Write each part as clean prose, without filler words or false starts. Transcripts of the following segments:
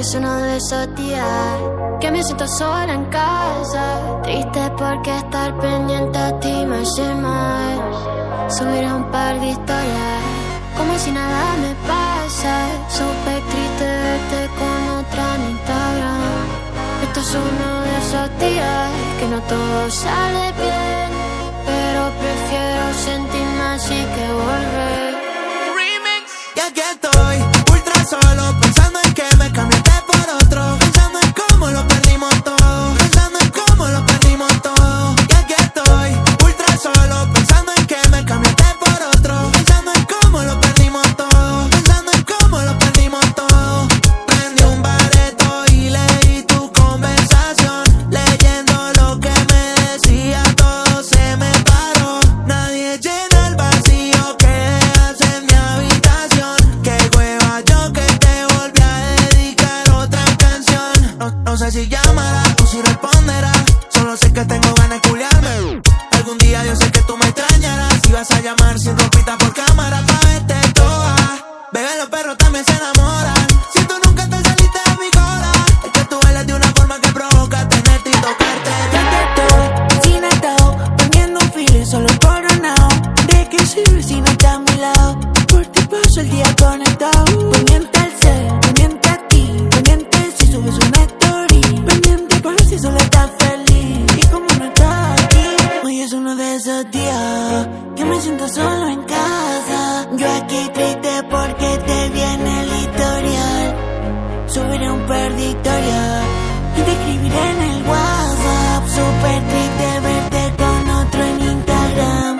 es uno de esos días que me siento sola en casa, triste porque estar pendiente a ti me hace mal. Subiré un par de historias como si nada me pasa. Súper triste verte con otra en Instagram. Esto es uno de esos días que no todo sale bien, pero prefiero sentirme así que volver. Remix. Y aquí estoy, ultra solo, pensando en que me cambiaste por otro, pensando en cómo lo perdimos todo, pensando en cómo lo perdimos todo. Y aquí estoy, ultra solo, pensando en que me cambiaste por otro, pensando en cómo lo perdimos todo, pensando en cómo lo perdimos todo. Prendí un bareto y leí tu conversación, leyendo lo que me decía, todo se me paró. Nadie llena el vacío que dejas en mi habitación. Qué hueva yo que te volví a dedicar otra canción. No sé si llamarás o si responderás, solo sé que tengo ganas de culiarme. Algún día yo sé que tú me extrañarás y vas a llamar sin ropita por cámara pa' verte toda. Bebé, los perros también se enamoran. Si tú nunca te saliste de mi cola, es que tú bailas de una forma que provoca tenerte y tocarte. Ya que estoy sin atado, poniendo un feeling solo coronado. ¿De qué sirve si no estás a mi lado? Por ti paso el día conectado. Pendiente al ser, pendiente a ti, pendiente si subes una story, pendiente por si solo estás feliz. Y como no estás aquí, hoy es uno de esos días que me siento solo en casa. Yo aquí triste porque te viene el historial. Subiré un par de historias y te escribiré en el WhatsApp. Súper triste verte con otro en Instagram.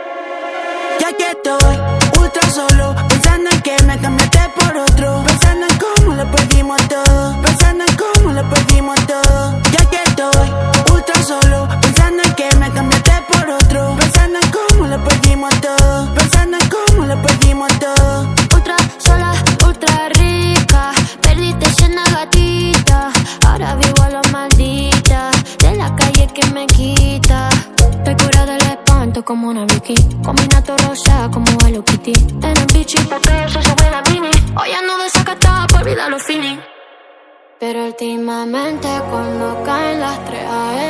Ya que estoy ultra solo, pensando en que me cambiaste por otro, pensando en cómo lo perdimos todo, pensando en cómo lo perdimos todo. Ya que estoy ultra solo, pensando en que me cambiaste por otro, pensando en cómo lo perdimos todo, pensando en cómo lo perdimos todo. Ultra sola, ultra rica, perdiste siendo gatita. Ahora vivo a lo maldita, de la calle que me quita. Estoy curada del espanto como una Vicky, combinato rosa como Hello Kitty. En el bichi porque se sube la mini, hoy ando desacatada por olvidar los feeling. Pero últimamente cuando caen las 3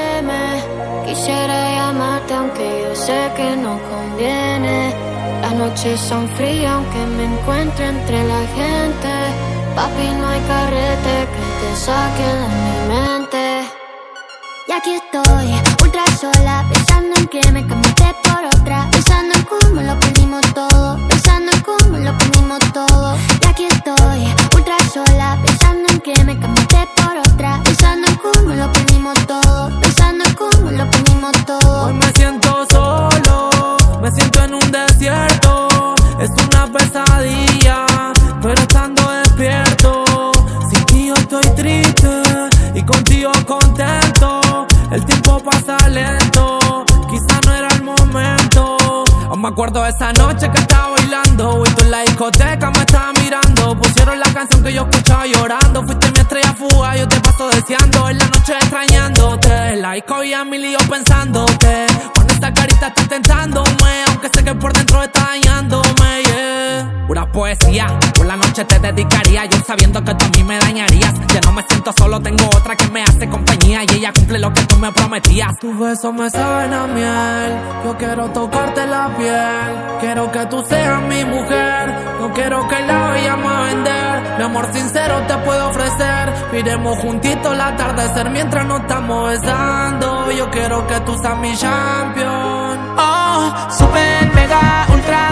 AM quisiera llamarte aunque yo sé que no conviene. Las noches son frías aunque me encuentre entre la gente. Papi, no hay carrete que te saque de mi mente. Y aquí estoy, ultra sola, pensando en que me cambiaste por otra, pensando en cómo lo perdimos todo, pensando en cómo lo perdimos todo. Y aquí estoy, ultra sola, pensando en que me cambiaste por otra, pensando en cómo lo perdimos todo, pensando en cómo lo perdimos todo. Hoy me siento solo, me siento en un desierto, es una pesadilla, pero estando despierto. Sin ti yo estoy triste y contigo contento. El tiempo pasa lento, quizá no era el momento. Aún me acuerdo de esa noche que estaba bailando y tú en la discoteca me estabas mirando. Pusieron la canción que yo escuchaba llorando. Fuiste mi estrella fuga, yo te paso deseando. En la noche extrañándote, en la disco y a mi lío pensándote. Cuando esa carita está tentándome, aunque sé que por dentro está dañándome, yeah. Pura poesía, por la noche te dedicaría, yo sabiendo que tú a mí me dañarías. Ya no me siento solo, tengo otra que me hace compañía y ella cumple lo que tú me prometías. Tus besos me saben a miel, yo quiero tocarte la piel, quiero que tú seas mi mujer, no quiero que la vayamos a vender. Mi amor sincero te puedo ofrecer, iremos juntitos al atardecer mientras nos estamos besando. Yo quiero que tú seas mi champion. Oh, super mega ultra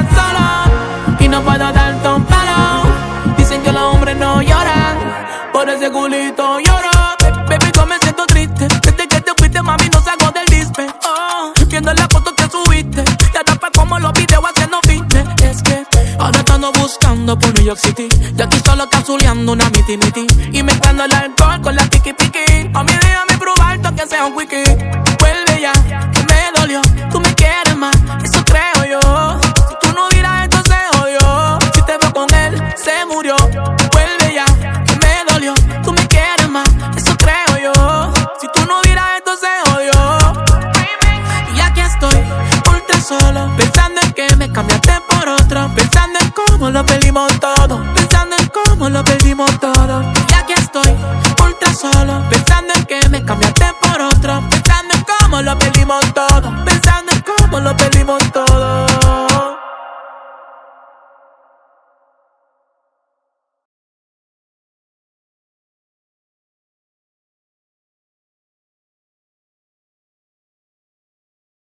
solo y no puedo darte un palo. Dicen que los hombres no lloran, por ese culito lloro. Baby, yo me siento triste, desde que te fuiste mami no salgo del dispe. Oh, viendo las fotos que subiste, te tapa como los videos haciendo fitness. Es que ahora estando buscando por New York City, y aquí solo cazuleando una miti-miti, y mezclando el alcohol con la tiki-piki. A mí déjame probarte aunque sea un quickie. Vuelve ya, que me dolió, tú me quieres más, eso creo yo. Si tú no hubieras esto se jodió, si te veo con él se murió. Vuelve ya, que me dolió, tú me quieres más, eso creo yo. Si tú no hubieras esto se jodió. Y aquí estoy, ultra solo, pensando en que me cambiaste por otro, pensando en cómo lo perdimos todo, pensando en cómo lo perdimos todo. Y aquí estoy estoy ultra solo, pensando en que me cambiaste por otro, pensando en cómo lo perdimos todo, pensando en cómo lo perdimos todo.